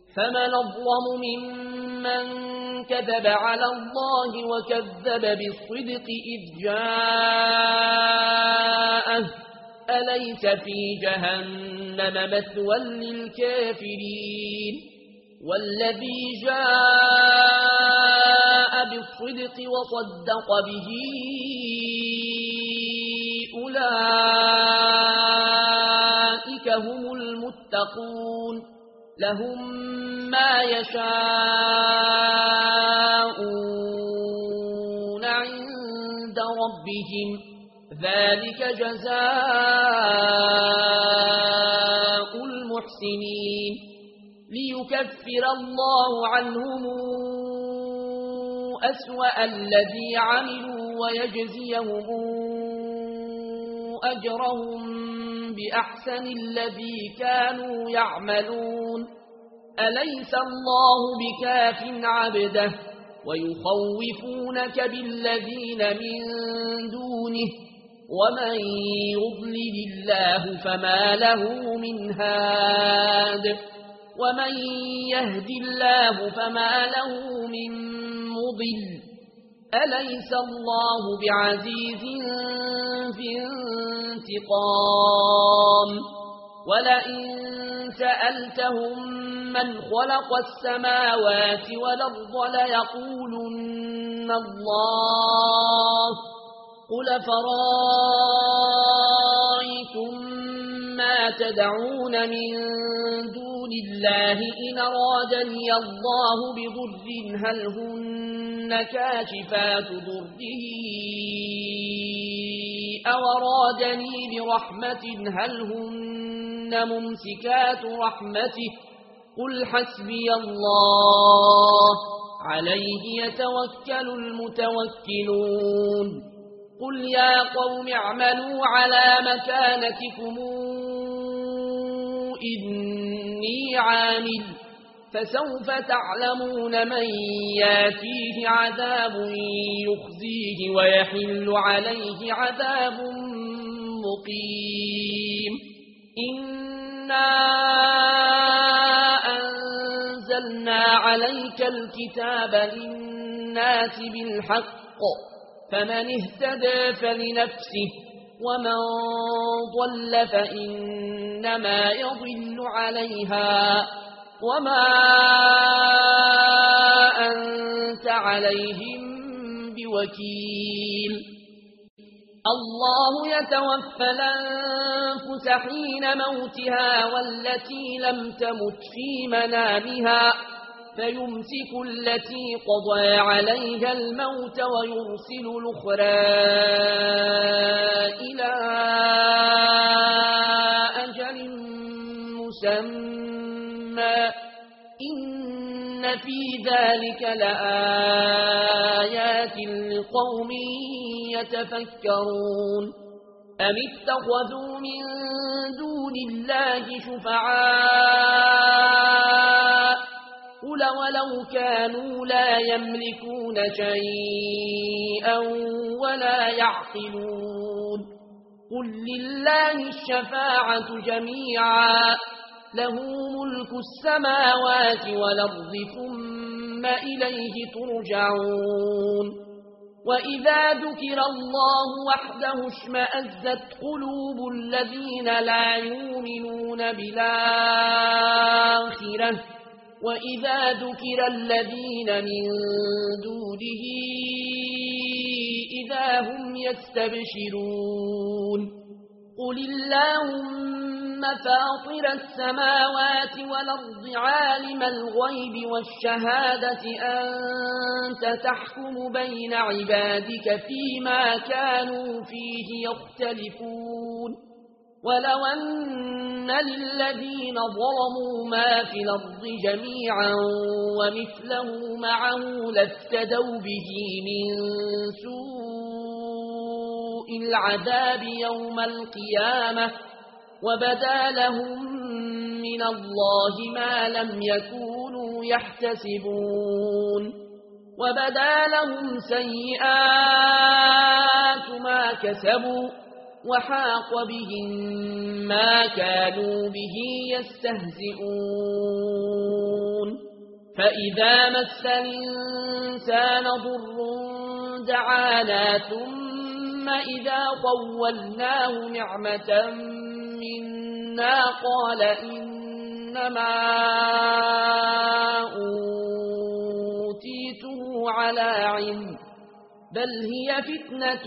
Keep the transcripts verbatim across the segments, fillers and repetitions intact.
فمن أظلم ممن كذب على الله وكذب بالصدق إذ جاءه أليس في جهنم مثوى للكافرين والذي جاء بالصدق وصدق به أولئك هم المتقون لهم ما يشاءون عند ربهم ذلك جزاء المحسنين ليكفر الله عنهم أسوأ الذي عملوا ويجزيهم أجرهم بأحسن الذي كانوا يعملون أليس الله بكاف عبده ويخوفونك بالذين من دونه ومن يضلل الله فما له من هاد ومن يهد الله فما له من مضل أليس الله بعزيز في انتقام ولئن سألتهم من خلق السماوات والأرض ليقولن الله قل فرأيتم ما تدعون من دون الله إن أرادني الله بضر هل هن كاشفات ضره أو أرادني برحمة هل هن ممسكات رحمته قل حسبي الله عليه يتوكل المتوكلون قل يا قوم اعملوا على مكانتكم إني عامل فسوف تعلمون من ياتيه عذاب يخزيه ويحل عليه عذاب مقيم إنا أنزلنا عليك الكتاب للناس بالحق فمن اهتدى فلنفسه ومن ضل فإنما يضل عليها وما أنت عليهم بوكيل الله يتوفى الأنفس حين موتها والتي لم تمت في منامها فيمسك التي قضى عليها الموت ويرسل الأخرى إلى أجل مسمى إن في ذلك لآيات لقوم يتفكرون أم اتخذوا من دون الله شفعاء قل ولو كانوا لا يملكون شيئا ولا يعقلون قل لله الشفاعة جميعا له ملك السماوات والأرض ثم إليه ترجعون وإذا ذكر الله وحده اشمأزت قلوب الذين لا يؤمنون بالآخرة وإذا ذكر الذين من دونه إذا هم يستبشرون قل اللهم فاطر السماوات والأرض عالم الغيب والشهادة أنت تحكم بين عبادك فيما كانوا فيه يختلفون ولو أن للذين ظلموا ما في الأرض جميعا ومثله معه لافتدوا به من سوء العذاب يوم القيامة وبدا لهم من الله ما لم يكونوا يحتسبون وبدا لهم سيئات ما كسبوا وحاق بهم ما كانوا به يستهزئون فإذا مس الإنسان ضر دعانا ثم إذا خولناه نعمة منا قال إنما أوتيته على علم بل هي فتنة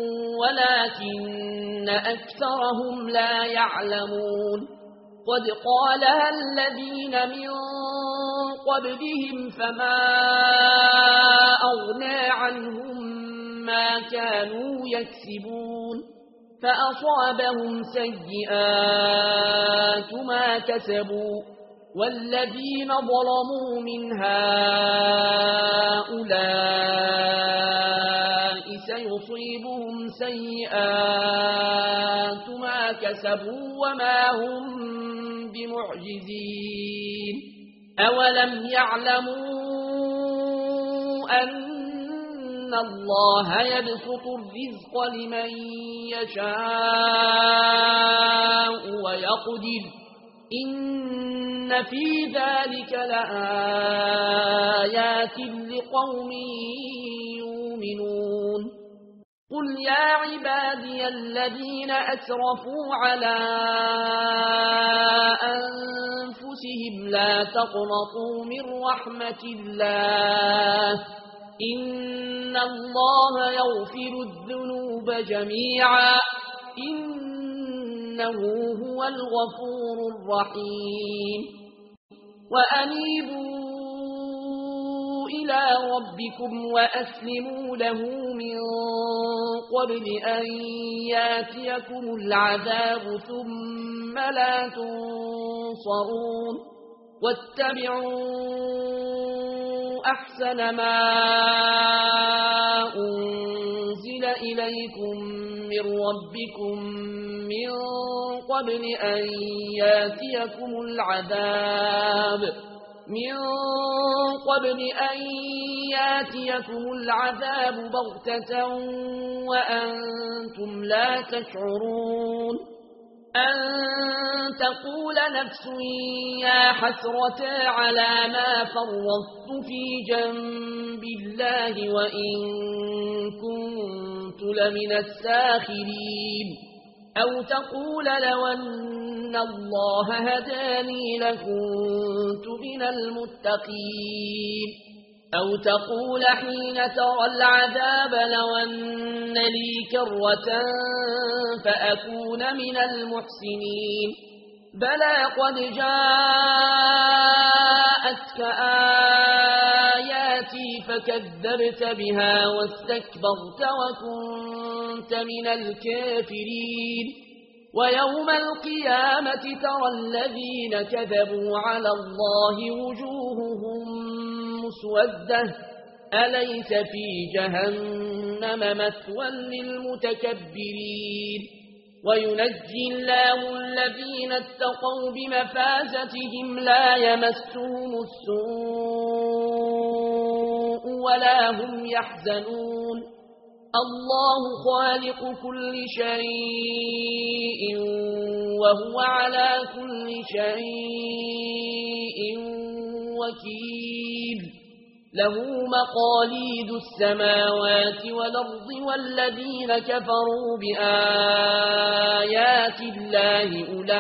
ولكن أكثرهم لا يعلمون قد قالها الذين من قبلهم فما أغنى عنهم ما كانوا يكسبون فأصابهم سيئات ما كسبوا والذين ظلموا من هؤلاء سيصيبهم سيئات ما كسبوا وما هم بمعجزين أولم يعلموا أن الله يبسط الرزق لمن يشاء ويقدر إن في ذلك لآيات لقوم يؤمنون قل يا عبادي الذين أسرفوا على أنفسهم لا تقنطوا من رحمة الله إن الله يغفر الذنوب جميعا إنه هو الغفور الرحيم وأنيبوا إلى ربكم وأسلموا له من قبل أن ياتيكم العذاب ثم لا تنصرون واتبعوا أحسن ما أنزل إليكم من ربكم من قبل أن ياتيكم العذاب من قبل أن ياتيكم العذاب بغتة وأنتم لا تشعرون أن تقول نفس يا حسرة على ما فرطت في جنب الله وإن كنت لمن الساخرين أو تقول لو أن الله هداني لكنت من المتقين أو تقول حين ترى العذاب لو أن لي كرة فأكون من المحسنين بلى قد جاءتك آياتي فكذبت بها واستكبرت وكنت من الكافرين ويوم القيامة ترى الذين كذبوا على الله وجوههم مسودة أليس في جهنم مثوى للمتكبرين وينجي الله الذين اتقوا بمفازتهم لا يمسهم السوء ولا هم يحزنون الله خالق كل شيء وهو على كل شيء وكيل له مقاليد السماوات والأرض والذين كفروا بآيات الله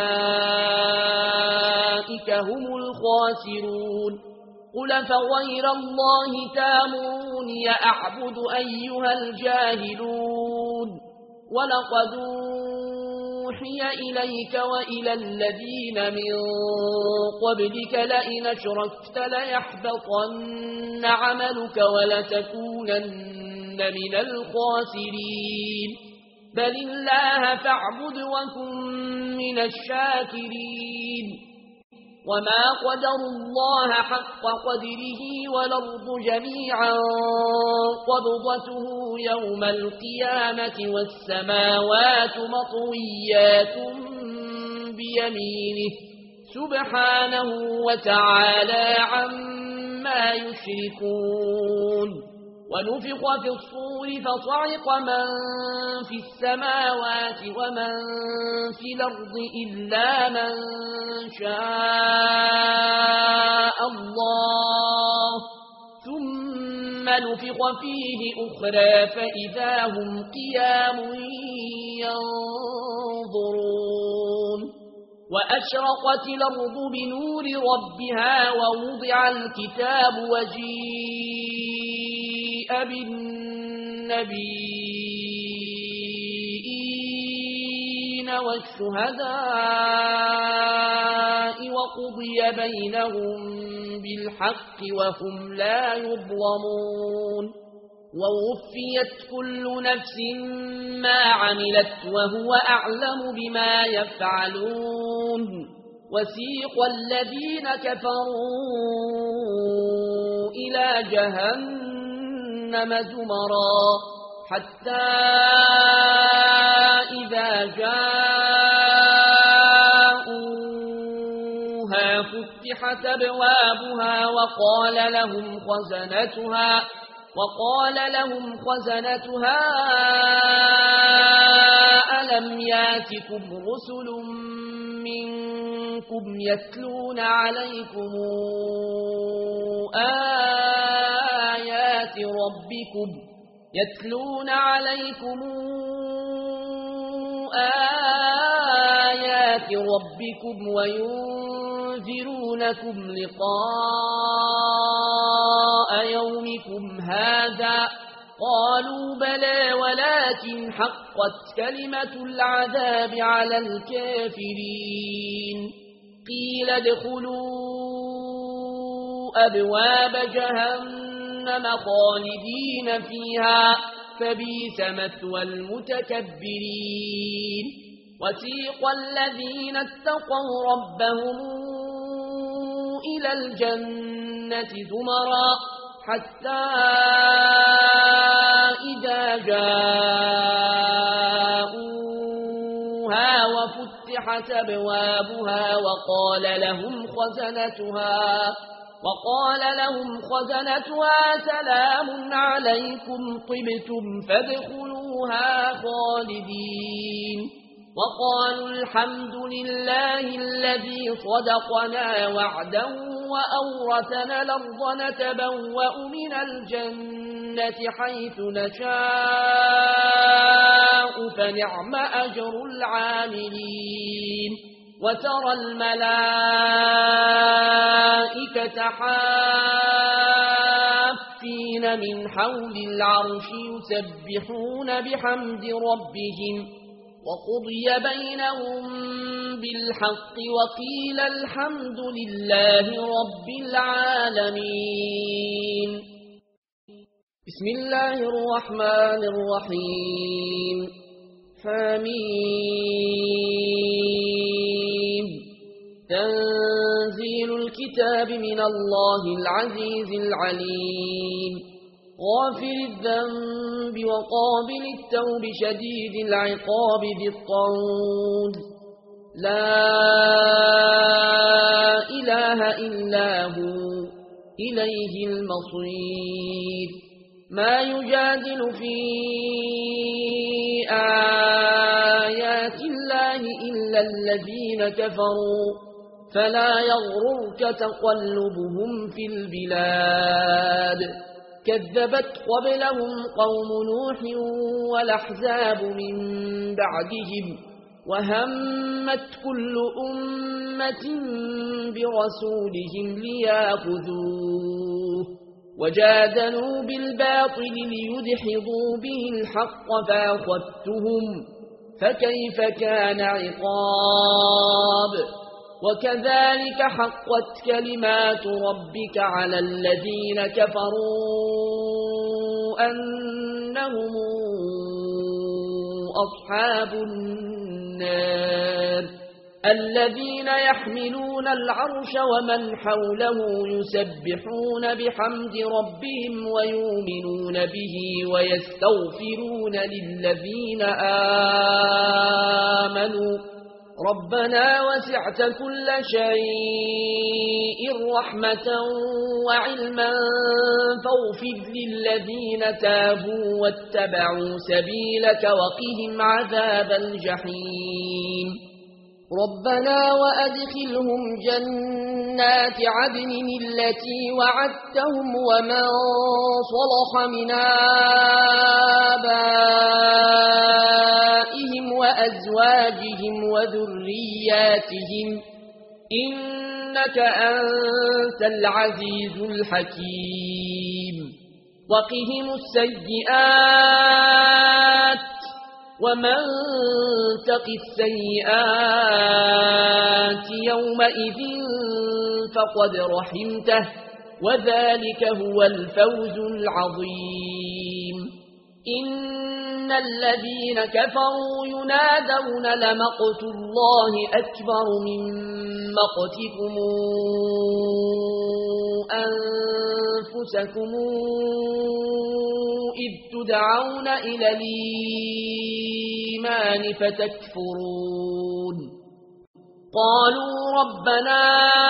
أولئك هم الخاسرون قل فغير الله تامروني أعبد أيها الجاهلون ولقد أوحي إليك وإلى الذين من قبلك لئن أشركت ليحبطن عملك ولتكونن من الخاسرين بل الله فاعبد وكن من الشاكرين وما قدر الله حق قدره والأرض جميعا قبضته يوم القيامة والسماوات مطويات بيمينه سبحانه وتعالى عما يشركون ونفخ في الصور فصعق من في السماوات ومن في الأرض إلا من شاء الله ونفخ فيه أخرى فإذا هم قيام ينظرون وأشرقت الأرض بنور ربها ووضع الكتاب وجيء بالنبيين والشهداء وقضي بينهم بالحق وهم لا يظلمون ووفيت كل نفس ما عملت وهو أعلم بما يفعلون وسيق الذين كفروا إلى جهنم زمرا حتى إذا جاءوها فتحت أبوابها وقال لهم خزنتها وقال لهم خزنتها ألم ياتكم رسل منكم يتلون عليكم آيات ربكم يتلون عليكم آيات ربكم وينذرونكم لقاء يومكم هذا قالوا بلى ولكن حقت كلمة العذاب على الكافرين قيل ادخلوا أبواب جهنم خالدين فيها فبئس مثوى المتكبرين وسيق الذين اتقوا ربهم إلى الجنة زمرا حتى إذا جاءوها وفتحت أبوابها وقال لهم خزنتها وقال لهم خزنتها سلام عليكم طبتم فادخلوها خالدين وقالوا الحمد لله الذي صدقنا وعده وأورثنا الأرض نتبوأ من الجنة حيث نشاء فنعم أجر العاملين وترى الملائكة حافين من حول العرش يسبحون بحمد ربهم وقضي بينهم بالحق وقيل الحمد لله رب العالمين بسم الله الرحمن الرحيم حميم تنزيل الكتاب من الله العزيز العليم غافر الذنب وقابل التوب شديد العقاب ذي الطول لا إله إلا هو إليه المصير ما يجادل في آيات الله إلا الذين كفروا فلا يغررك تقلبهم في البلاد كذبت قبلهم قوم نوح والأحزاب من بعدهم وهمت كل أمة برسولهم ليأخذوه وجادلوا بالباطل ليدحضوا به الحق فأخذتهم فكيف كان عقاب وكذلك حقت كلمات ربك على الذين كفروا أنهم أصحاب النار الذين يحملون العرش ومن حوله يسبحون بحمد ربهم ويؤمنون به ويستغفرون للذين آمنوا ربنا وسعت كل شيء رحمة وعلما فاغفر للذين تابوا واتبعوا سبيلك وقهم عذاب الجحيم ربنا وأدخلهم جنات عدن التي وعدتهم ومن صلح من آبائهم وأزواجهم وذرياتهم إنك أنت العزيز الحكيم وقهم السيئات ومن تق السيئات يومئذ فقد رحمته وذلك هو الفوز العظيم إن الذين كفروا ينادون لمقت الله أكبر من مقتكم أنفسكم إذ تدعون إلى الإيمان فتكفرون قالوا ربنا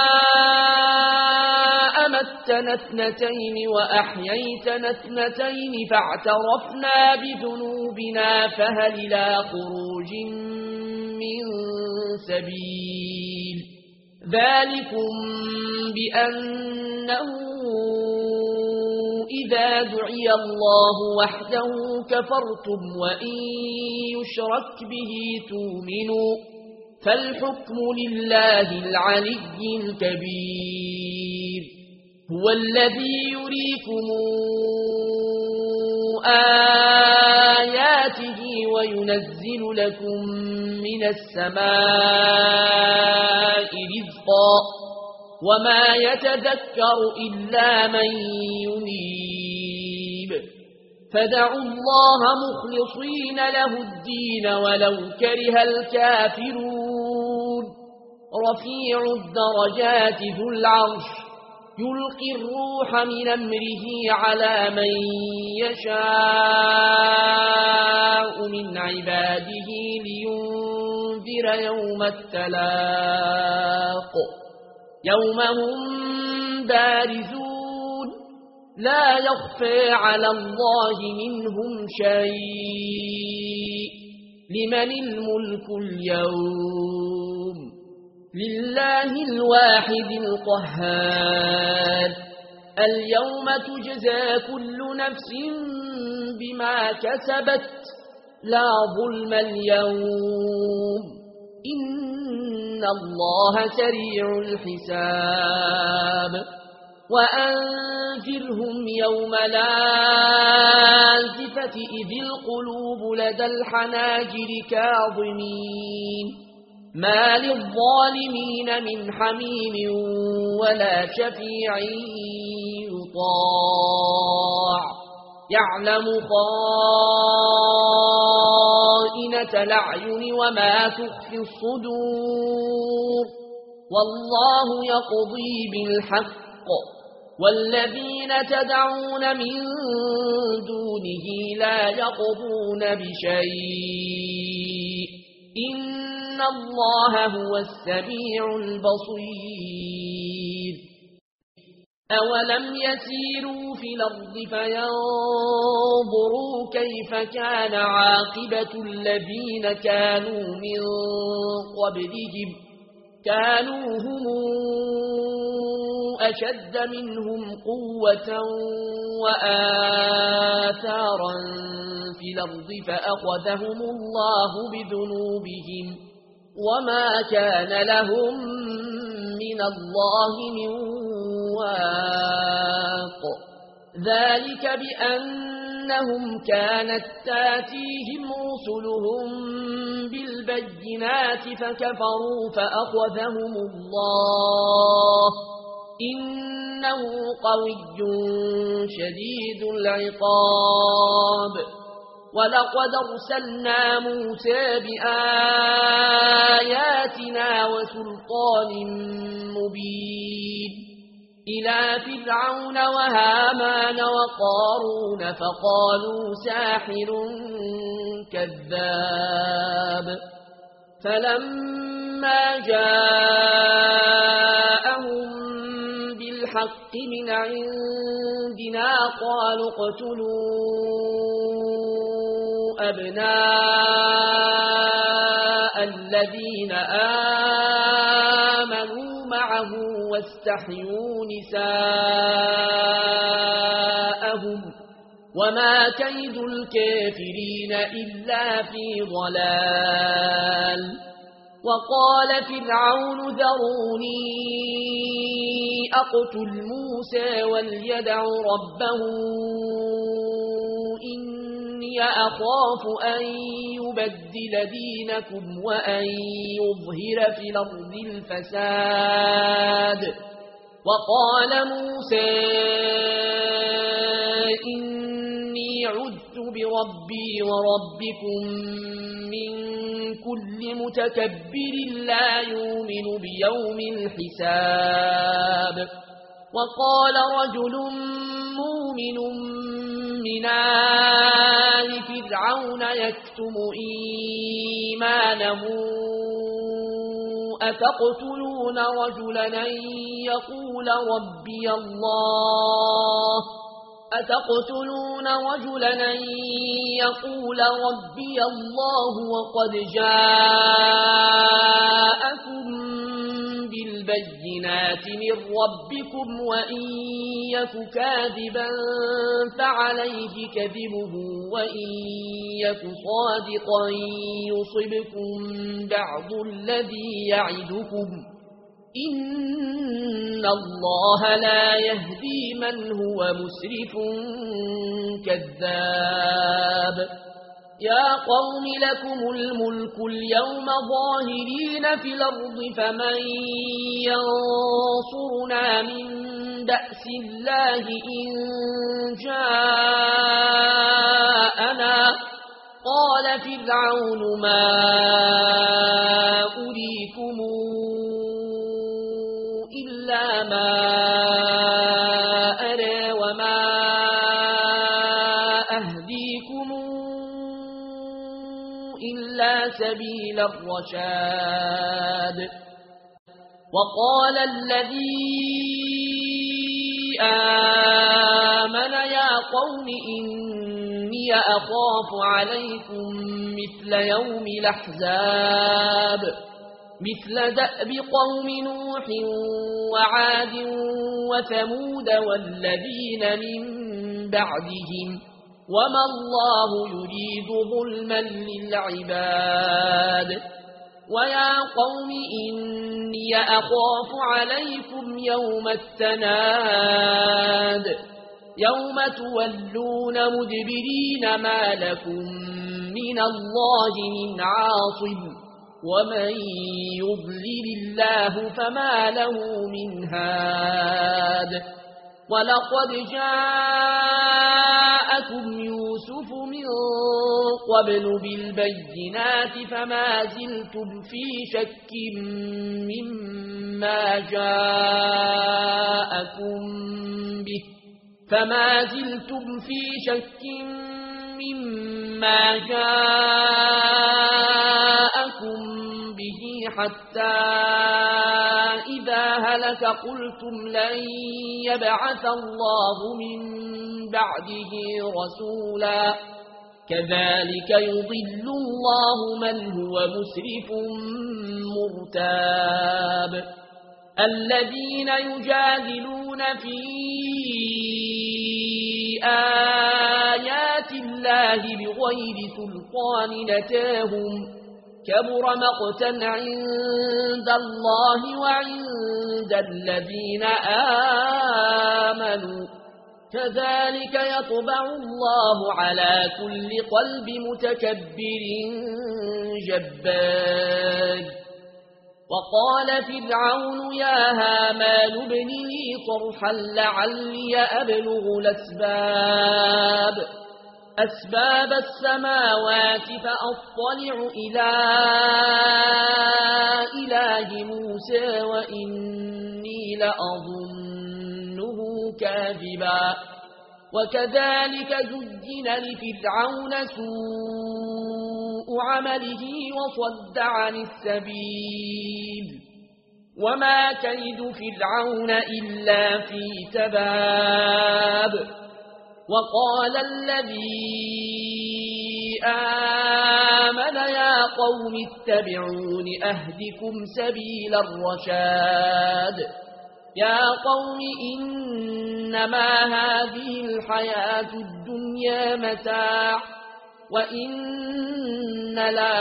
أمتنا اثنتين وأحييتنا اثنتين فاعترفنا بذنوبنا فهل إلى خروج من سبيل ذلكم بأنه إذا دعي الله وحده كفرتم وإن يشرك به تؤمنوا فالحكم لله العلي الكبير هو الذي يريكم آياته وينزل لكم من السماء رزقا وما يتذكر إلا من ينيب فدعوا الله مخلصين له الدين ولو كره الكافرون رفيع الدرجات ذو العرش يلقي الروح من أمره على من يشاء من عباده لينذر يوم التلاق يوم هم بارزون لا يخفى على الله منهم شيء لمن الملك اليوم لله الواحد القهار اليوم تجزى كل نفس بما كسبت لا ظلم اليوم إن الله سريع الحساب وأنذرهم يوم الآزفة إذ القلوب لدى الحناجر كاظمين ما للظالمين من حميم ولا شفيع يطاع يعلم خائنة الأعين وما تخفي الصدور والله يقضي بالحق والذين تدعون من دونه لا يقضون بشيء إن الله هو السميع البصير أولم يسيروا في الأرض فينظروا كيف كان عاقبة الذين كانوا من قبلهم كانوا هم أشد منهم قوة وآثارا في الأرض فأخذهم الله بذنوبهم وما كان لهم من الله من واق ذلك بأنهم كانت تاتيهم رسلهم بالبينات فكفروا فأخذهم الله إنه قوي شديد العقاب ولقد أرسلنا موسى بآياتنا وسلطان مبين إلى فرعون وهامان وقارون فقالوا ساحر كذاب فلما جاءهم بالحق من عندنا قالوا اقتلوا أبناء الذين آمنوا معه واستحيوا نساءهم وما كيد الكافرين إلا في ضلال وقال فرعون ذروني أقتل موسى وليدع ربه إني أخاف أن يبدل دينكم وأن يظهر في الأرض الفساد وقال موسى إني عذت بربي وربكم من كل متكبر لا يؤمن بيوم الحساب وقال رجل مؤمن من آل فرعون يكتم إيمانه أتقتلون رجلا أن يقول ربي الله أتقتلون رجلا أن يقول ربي الله وقد جاءكم بالبينات من ربكم وإن يك كاذبا فعليه كذبه وإن يك صادقا يصبكم بعض الذي يعدكم إن الله لا يهدي من هو مسرف كذاب يا قوم لكم الملك اليوم ظاهرين في الأرض فمن ينصرنا من بأس الله إن جاءنا قال فرعون ما أريكم إلا ما أرى وما أهديكم إلا سبيل الرشاد وقال الذي آمن يا قوم إني أخاف عليكم مثل يوم الأحزاب مثل دأب قوم نوح وعاد وثمود والذين من بعدهم وما الله يريد ظلما للعباد ويا قوم إني أخاف عليكم يوم التناد يوم تولون مدبرين ما لكم من الله من عاصم ومن يضلل الله فما له من هاد ولقد جاءكم يوسف من قبل بالبينات فما زلتم في شك مما جاءكم به فما زلتم في شك مما جاءكم به حتى إذا هلك قلتم لن يبعث الله من بعده رسولا كذلك يضل الله من هو مسرف مرتاب الذين يجادلون في آيات الله بغير سلطان نتاهم كبر مقتا عند الله وعند الذين آمنوا كذلك يطبع الله على كل قلب متكبر جبار وقال فرعون يا هامان ابن لي صرحا لعلي أبلغ الأسباب أسباب السماوات فأطلع إلى إله موسى وإني لأظنه كاذبا وكذلك زين لفرعون سوء عمله وصد عن السبيل وما كيد فرعون إلا في تباب وقال الذي آمن يا قوم اتبعون أهدكم سبيل الرشاد يا قوم إنما هذه الحياة الدنيا متاع وإن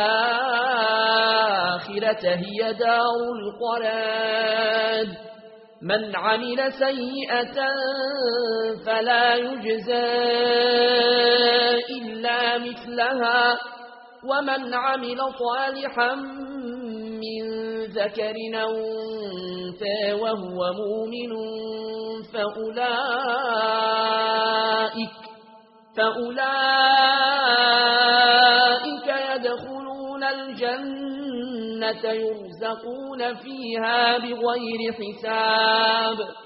الآخرة هي دار القرار من عمل سيئة فلا يجزى إلا مثلها ومن عمل صالحا من ذكر أو أنثى وهو مؤمن فأولئك, فأولئك يدخلون الجنة يرزقون فيها بغير حساب